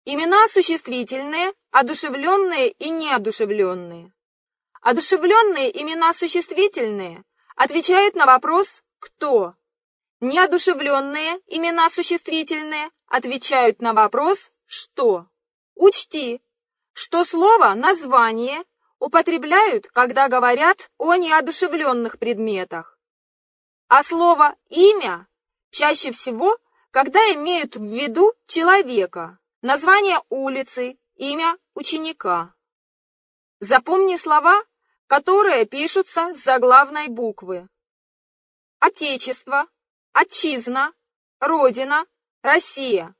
Имена существительные, одушевленные и неодушевленные. Одушевленные имена существительные отвечают на вопрос «кто?». Неодушевленные имена существительные отвечают на вопрос «что?». Учти, что слово «название» употребляют, когда говорят о неодушевленных предметах, а слово «имя» чаще всего, когда имеют в виду человека, название улицы, имя ученика. Запомни слова, которые пишутся с заглавной буквы. Отечество, отчизна, Родина, Россия.